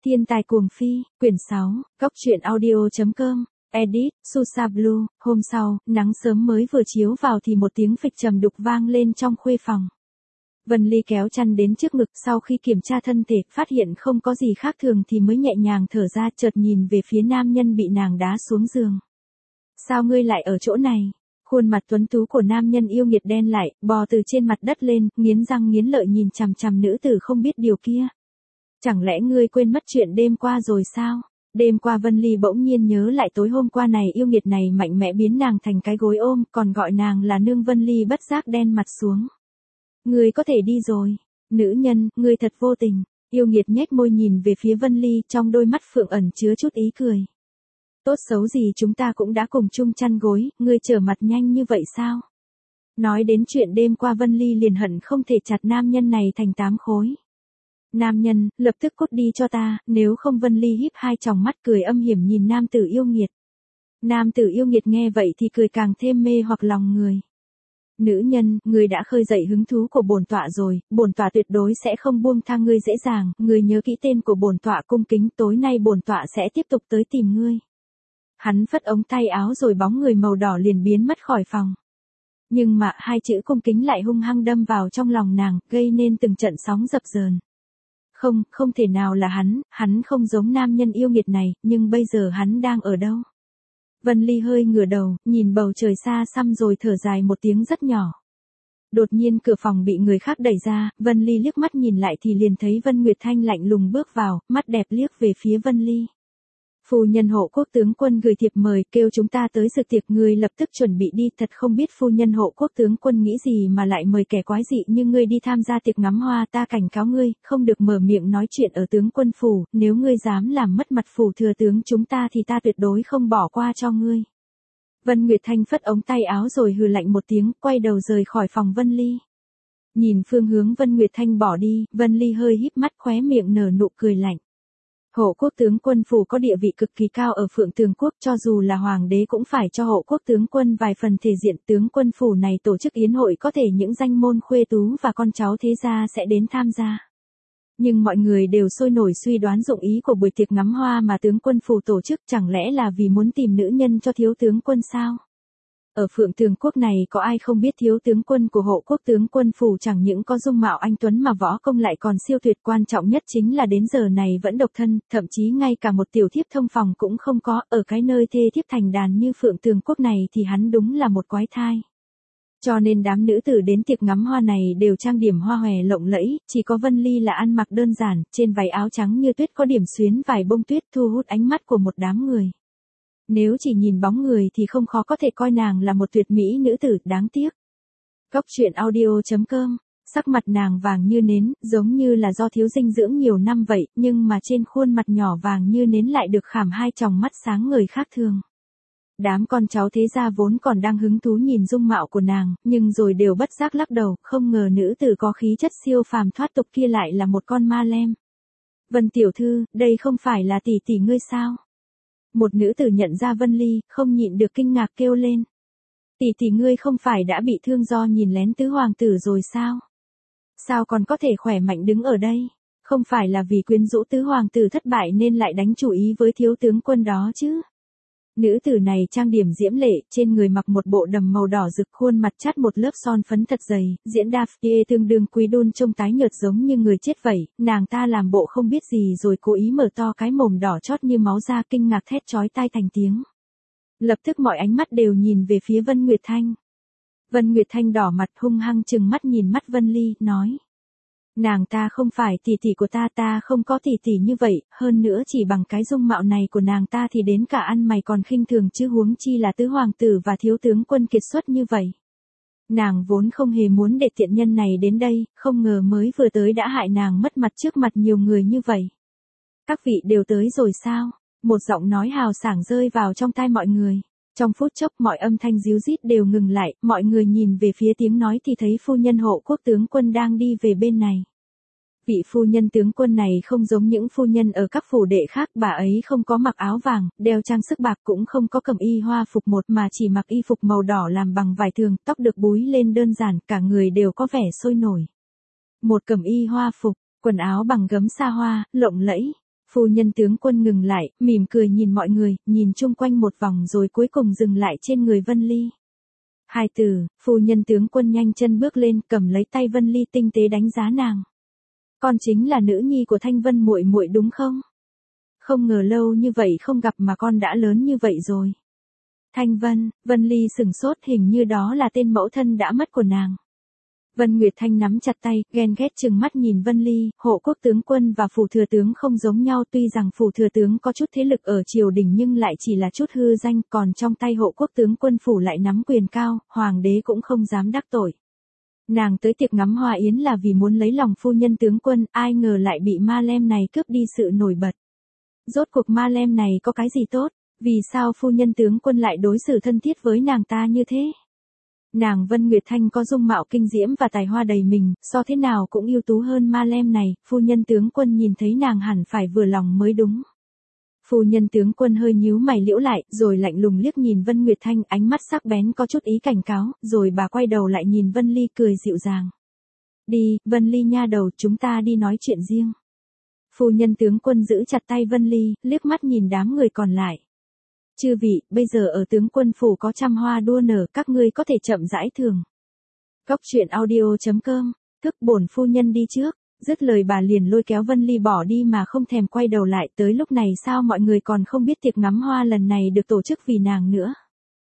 Thiên tài cuồng phi, quyển 6, Cóc truyện audio.com, edit, Susa Blue. Hôm sau, nắng sớm mới vừa chiếu vào thì một tiếng phịch trầm đục vang lên trong khuê phòng. Vân Ly kéo chăn đến trước ngực, sau khi kiểm tra thân thể, phát hiện không có gì khác thường thì mới nhẹ nhàng thở ra, chợt nhìn về phía nam nhân bị nàng đá xuống giường. Sao ngươi lại ở chỗ này? Khuôn mặt tuấn tú của nam nhân yêu nghiệt đen lại, bò từ trên mặt đất lên, nghiến răng nghiến lợi nhìn chằm chằm nữ tử không biết điều kia. Chẳng lẽ ngươi quên mất chuyện đêm qua rồi sao? Đêm qua Vân Ly bỗng nhiên nhớ lại tối hôm qua này yêu nghiệt này mạnh mẽ biến nàng thành cái gối ôm, còn gọi nàng là nương. Vân Ly bất giác đen mặt xuống. Ngươi có thể đi rồi. Nữ nhân, ngươi thật vô tình. Yêu nghiệt nhếch môi nhìn về phía Vân Ly, trong đôi mắt phượng ẩn chứa chút ý cười. Tốt xấu gì chúng ta cũng đã cùng chung chăn gối, ngươi trở mặt nhanh như vậy sao? Nói đến chuyện đêm qua Vân Ly liền hận không thể chặt nam nhân này thành 8 khối. Nam nhân, lập tức cút đi cho ta, nếu không. Vân Ly híp hai tròng mắt cười âm hiểm nhìn nam tử yêu nghiệt. Nam tử yêu nghiệt nghe vậy thì cười càng thêm mê hoặc lòng người. Nữ nhân, ngươi đã khơi dậy hứng thú của bổn tọa rồi, bổn tọa tuyệt đối sẽ không buông tha ngươi dễ dàng, ngươi nhớ kỹ tên của bổn tọa cung kính, tối nay bổn tọa sẽ tiếp tục tới tìm ngươi. Hắn phất ống tay áo rồi bóng người màu đỏ liền biến mất khỏi phòng. Nhưng mà hai chữ cung kính lại hung hăng đâm vào trong lòng nàng, gây nên từng trận sóng dập dờn. Không thể nào là hắn không giống nam nhân yêu nghiệt này, nhưng bây giờ hắn đang ở đâu? Vân Ly hơi ngửa đầu, nhìn bầu trời xa xăm rồi thở dài một tiếng rất nhỏ. Đột nhiên cửa phòng bị người khác đẩy ra, Vân Ly liếc mắt nhìn lại thì liền thấy Vân Nguyệt Thanh lạnh lùng bước vào, mắt đẹp liếc về phía Vân Ly. Phu nhân Hộ Quốc tướng quân gửi thiệp mời kêu chúng ta tới dự tiệc, ngươi lập tức chuẩn bị đi, thật không biết phu nhân Hộ Quốc tướng quân nghĩ gì mà lại mời kẻ quái dị như ngươi đi tham gia tiệc ngắm hoa, ta cảnh cáo ngươi, không được mở miệng nói chuyện ở tướng quân phủ, nếu ngươi dám làm mất mặt phủ thừa tướng chúng ta thì ta tuyệt đối không bỏ qua cho ngươi. Vân Nguyệt Thanh phất ống tay áo rồi hừ lạnh một tiếng, quay đầu rời khỏi phòng Vân Ly. Nhìn phương hướng Vân Nguyệt Thanh bỏ đi, Vân Ly hơi híp mắt khóe miệng nở nụ cười lạnh. Hộ Quốc tướng quân phủ có địa vị cực kỳ cao ở Phượng Tường quốc, cho dù là hoàng đế cũng phải cho Hộ Quốc tướng quân vài phần thể diện. Tướng quân phủ này tổ chức yến hội có thể những danh môn khuê tú và con cháu thế gia sẽ đến tham gia. Nhưng mọi người đều sôi nổi suy đoán dụng ý của buổi tiệc ngắm hoa mà tướng quân phủ tổ chức, chẳng lẽ là vì muốn tìm nữ nhân cho thiếu tướng quân sao? Ở Phượng Tường quốc này có ai không biết thiếu tướng quân của Hộ Quốc tướng quân phủ chẳng những có dung mạo anh tuấn mà võ công lại còn siêu tuyệt, quan trọng nhất chính là đến giờ này vẫn độc thân, thậm chí ngay cả một tiểu thiếp thông phòng cũng không có, ở cái nơi thê thiếp thành đàn như Phượng Tường quốc này thì hắn đúng là một quái thai. Cho nên đám nữ tử đến tiệc ngắm hoa này đều trang điểm hoa hòe lộng lẫy, chỉ có Vân Ly là ăn mặc đơn giản, trên váy áo trắng như tuyết có điểm xuyến vài bông tuyết thu hút ánh mắt của một đám người. Nếu chỉ nhìn bóng người thì không khó có thể coi nàng là một tuyệt mỹ nữ tử, đáng tiếc. Cóc truyện audio.com, sắc mặt nàng vàng như nến, giống như là do thiếu dinh dưỡng nhiều năm vậy, nhưng mà trên khuôn mặt nhỏ vàng như nến lại được khảm hai tròng mắt sáng ngời khác thường. Đám con cháu thế gia vốn còn đang hứng thú nhìn dung mạo của nàng, nhưng rồi đều bất giác lắc đầu, không ngờ nữ tử có khí chất siêu phàm thoát tục kia lại là một con ma lem. Vân tiểu thư, đây không phải là tỷ tỷ ngươi sao? Một nữ tử nhận ra Vân Ly, không nhịn được kinh ngạc kêu lên. Tỷ tỷ ngươi không phải đã bị thương do nhìn lén tứ hoàng tử rồi sao? Sao còn có thể khỏe mạnh đứng ở đây? Không phải là vì quyến rũ tứ hoàng tử thất bại nên lại đánh chủ ý với thiếu tướng quân đó chứ? Nữ tử này trang điểm diễm lệ, trên người mặc một bộ đầm màu đỏ rực, khuôn mặt chát một lớp son phấn thật dày, diễn Daphne tương đương Quý Đôn trông tái nhợt giống như người chết vậy, nàng ta làm bộ không biết gì rồi cố ý mở to cái mồm đỏ chót như máu ra, kinh ngạc thét chói tai thành tiếng. Lập tức mọi ánh mắt đều nhìn về phía Vân Nguyệt Thanh. Vân Nguyệt Thanh đỏ mặt hung hăng trừng mắt nhìn mắt Vân Ly, nói. Nàng ta không phải tỷ tỷ của ta không có tỷ tỷ như vậy, hơn nữa chỉ bằng cái dung mạo này của nàng ta thì đến cả ăn mày còn khinh thường chứ huống chi là tứ hoàng tử và thiếu tướng quân kiệt xuất như vậy. Nàng vốn không hề muốn để tiện nhân này đến đây, không ngờ mới vừa tới đã hại nàng mất mặt trước mặt nhiều người như vậy. Các vị đều tới rồi sao? Một giọng nói hào sảng rơi vào trong tai mọi người. Trong phút chốc mọi âm thanh ríu rít đều ngừng lại, mọi người nhìn về phía tiếng nói thì thấy phu nhân Hộ Quốc tướng quân đang đi về bên này. Vị phu nhân tướng quân này không giống những phu nhân ở các phủ đệ khác, bà ấy không có mặc áo vàng, đeo trang sức bạc, cũng không có cầm y hoa phục một mà chỉ mặc y phục màu đỏ làm bằng vải thường, tóc được búi lên đơn giản, cả người đều có vẻ sôi nổi. Một cẩm y hoa phục, quần áo bằng gấm sa hoa, lộng lẫy. Phu nhân tướng quân ngừng lại, mỉm cười nhìn mọi người, nhìn chung quanh một vòng rồi cuối cùng dừng lại trên người Vân Ly. Hai từ, phu nhân tướng quân nhanh chân bước lên, cầm lấy tay Vân Ly tinh tế đánh giá nàng. Con chính là nữ nhi của Thanh Vân muội muội đúng không? Không ngờ lâu như vậy không gặp mà con đã lớn như vậy rồi. Thanh Vân, Vân Ly sửng sốt, hình như đó là tên mẫu thân đã mất của nàng. Vân Nguyệt Thanh nắm chặt tay, ghen ghét trừng mắt nhìn Vân Ly, hộ quốc tướng quân và phủ thừa tướng không giống nhau, tuy rằng phủ thừa tướng có chút thế lực ở triều đình nhưng lại chỉ là chút hư danh, còn trong tay hộ quốc tướng quân phủ lại nắm quyền cao, hoàng đế cũng không dám đắc tội. Nàng tới tiệc ngắm hoa yến là vì muốn lấy lòng phu nhân tướng quân, ai ngờ lại bị ma lem này cướp đi sự nổi bật. Rốt cuộc ma lem này có cái gì tốt, vì sao phu nhân tướng quân lại đối xử thân thiết với nàng ta như thế? Nàng Vân Nguyệt Thanh có dung mạo kinh diễm và tài hoa đầy mình, so thế nào cũng ưu tú hơn ma lem này, phu nhân tướng quân nhìn thấy nàng hẳn phải vừa lòng mới đúng. Phu nhân tướng quân hơi nhíu mày liễu lại, rồi lạnh lùng liếc nhìn Vân Nguyệt Thanh, ánh mắt sắc bén có chút ý cảnh cáo, rồi bà quay đầu lại nhìn Vân Ly cười dịu dàng. Đi, Vân Ly nha đầu, chúng ta đi nói chuyện riêng. Phu nhân tướng quân giữ chặt tay Vân Ly, liếc mắt nhìn đám người còn lại. Chư vị, bây giờ ở tướng quân phủ có trăm hoa đua nở, các ngươi có thể chậm rãi thường. Góc truyện audio.com, thức bổn phu nhân đi trước, dứt lời bà liền lôi kéo Vân Ly bỏ đi mà không thèm quay đầu lại, tới lúc này sao mọi người còn không biết tiệc ngắm hoa lần này được tổ chức vì nàng nữa.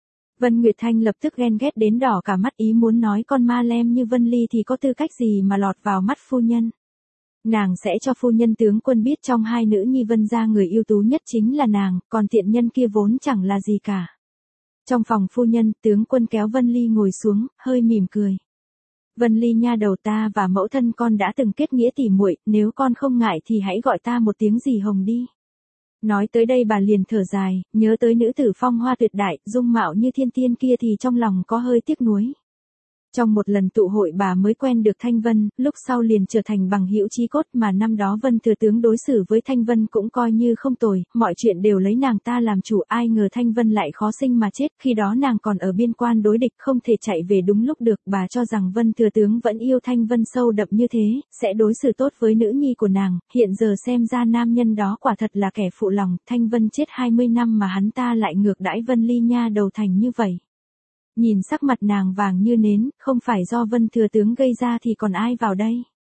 Vân Nguyệt Thanh lập tức ghen ghét đến đỏ cả mắt, ý muốn nói con ma lem như Vân Ly thì có tư cách gì mà lọt vào mắt phu nhân. Nàng sẽ cho phu nhân tướng quân biết trong hai nữ nhi Vân gia người ưu tú nhất chính là nàng, còn tiện nhân kia vốn chẳng là gì cả. Trong phòng phu nhân, tướng quân kéo Vân Ly ngồi xuống, hơi mỉm cười. Vân Ly nha đầu, ta và mẫu thân con đã từng kết nghĩa tỉ muội, nếu con không ngại thì hãy gọi ta một tiếng dì Hồng đi. Nói tới đây bà liền thở dài, nhớ tới nữ tử phong hoa tuyệt đại, dung mạo như thiên tiên kia thì trong lòng có hơi tiếc nuối. Trong một lần tụ hội bà mới quen được Thanh Vân, lúc sau liền trở thành bằng hữu chí cốt, mà năm đó Vân thừa tướng đối xử với Thanh Vân cũng coi như không tồi, mọi chuyện đều lấy nàng ta làm chủ, ai ngờ Thanh Vân lại khó sinh mà chết, khi đó nàng còn ở biên quan đối địch không thể chạy về đúng lúc được, bà cho rằng Vân thừa tướng vẫn yêu Thanh Vân sâu đậm như thế, sẽ đối xử tốt với nữ nhi của nàng, hiện giờ xem ra nam nhân đó quả thật là kẻ phụ lòng, Thanh Vân chết 20 năm mà hắn ta lại ngược đãi Vân Ly nha đầu thành như vậy. Nhìn sắc mặt nàng vàng như nến, không phải do Vân thừa tướng gây ra thì còn ai vào đây.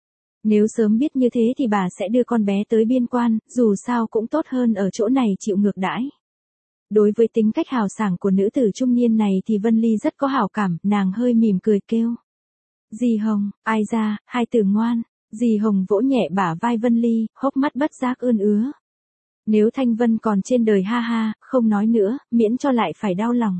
Nếu sớm biết như thế thì bà sẽ đưa con bé tới biên quan, dù sao cũng tốt hơn ở chỗ này chịu ngược đãi. Đối với tính cách hào sảng của nữ tử trung niên này thì Vân Ly rất có hảo cảm, nàng hơi mỉm cười kêu. Dì Hồng, ai ra, hai từ ngoan, dì Hồng vỗ nhẹ bả vai Vân Ly, hốc mắt bất giác ươn ứa. Nếu Thanh Vân còn trên đời ha ha, không nói nữa, miễn cho lại phải đau lòng.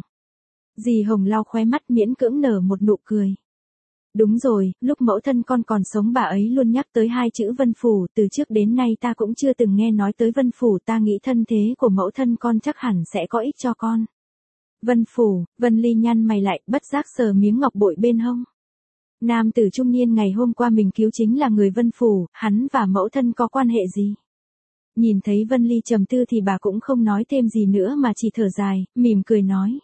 Dì Hồng lau khóe mắt miễn cưỡng nở một nụ cười. Đúng rồi, lúc mẫu thân con còn sống bà ấy luôn nhắc tới hai chữ Vân Phủ, từ trước đến nay ta cũng chưa từng nghe nói tới Vân Phủ, ta nghĩ thân thế của mẫu thân con chắc hẳn sẽ có ích cho con. Vân Phủ, Vân Ly nhăn mày lại, bất giác sờ miếng ngọc bội bên hông. Nam tử trung niên ngày hôm qua mình cứu chính là người Vân Phủ, hắn và mẫu thân có quan hệ gì? Nhìn thấy Vân Ly trầm tư thì bà cũng không nói thêm gì nữa mà chỉ thở dài, mỉm cười nói.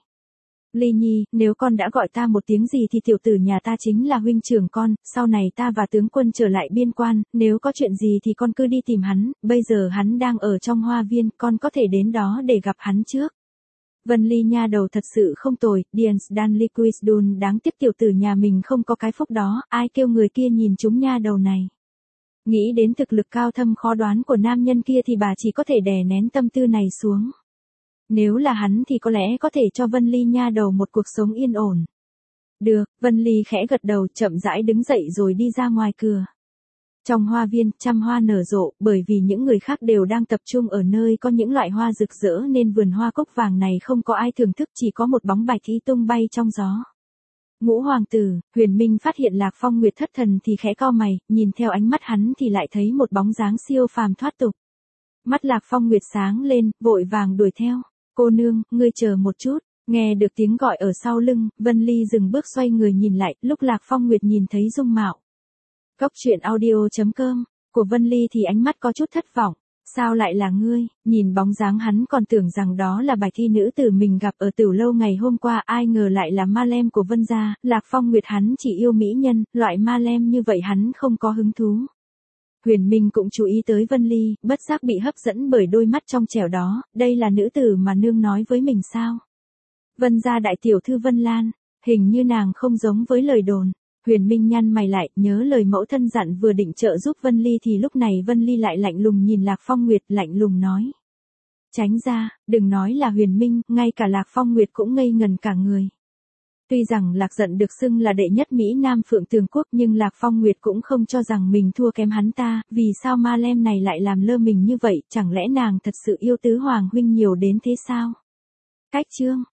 Ly Nhi, nếu con đã gọi ta một tiếng gì thì tiểu tử nhà ta chính là huynh trưởng con, sau này ta và tướng quân trở lại biên quan, nếu có chuyện gì thì con cứ đi tìm hắn, bây giờ hắn đang ở trong hoa viên, con có thể đến đó để gặp hắn trước. Vân Ly nha đầu thật sự không tồi, Diens Dan Liquisdun, đáng tiếc tiểu tử nhà mình không có cái phúc đó, ai kêu người kia nhìn chúng nha đầu này. Nghĩ đến thực lực cao thâm khó đoán của nam nhân kia thì bà chỉ có thể đè nén tâm tư này xuống. Nếu là hắn thì có lẽ có thể cho Vân Ly nha đầu một cuộc sống yên ổn. Được, Vân Ly khẽ gật đầu, chậm rãi đứng dậy rồi đi ra ngoài cửa. Trong hoa viên, trăm hoa nở rộ, bởi vì những người khác đều đang tập trung ở nơi có những loại hoa rực rỡ nên vườn hoa cốc vàng này không có ai thưởng thức, chỉ có một bóng bạch y tung bay trong gió. Ngũ hoàng tử, Huyền Minh phát hiện Lạc Phong Nguyệt thất thần thì khẽ cau mày, nhìn theo ánh mắt hắn thì lại thấy một bóng dáng siêu phàm thoát tục. Mắt Lạc Phong Nguyệt sáng lên, vội vàng đuổi theo. Cô nương, ngươi chờ một chút, nghe được tiếng gọi ở sau lưng, Vân Ly dừng bước xoay người nhìn lại, lúc Lạc Phong Nguyệt nhìn thấy dung mạo. Góc truyện audio.com, của Vân Ly thì ánh mắt có chút thất vọng, sao lại là ngươi, nhìn bóng dáng hắn còn tưởng rằng đó là bài thi nữ tử mình gặp ở Tửu Lâu ngày hôm qua, ai ngờ lại là ma lem của Vân gia, Lạc Phong Nguyệt hắn chỉ yêu mỹ nhân, loại ma lem như vậy hắn không có hứng thú. Huyền Minh cũng chú ý tới Vân Ly, bất giác bị hấp dẫn bởi đôi mắt trong trẻo đó, đây là nữ tử mà nương nói với mình sao? Vân gia đại tiểu thư Vân Lan, hình như nàng không giống với lời đồn. Huyền Minh nhăn mày lại, nhớ lời mẫu thân dặn vừa định trợ giúp Vân Ly thì lúc này Vân Ly lại lạnh lùng nhìn Lạc Phong Nguyệt, lạnh lùng nói. Tránh ra, đừng nói là Huyền Minh, ngay cả Lạc Phong Nguyệt cũng ngây ngần cả người. Tuy rằng Lạc Giận được xưng là đệ nhất Mỹ Nam Phượng Tường Quốc nhưng Lạc Phong Nguyệt cũng không cho rằng mình thua kém hắn ta, vì sao ma lem này lại làm lơ mình như vậy, chẳng lẽ nàng thật sự yêu tứ hoàng huynh nhiều đến thế sao? Cách chương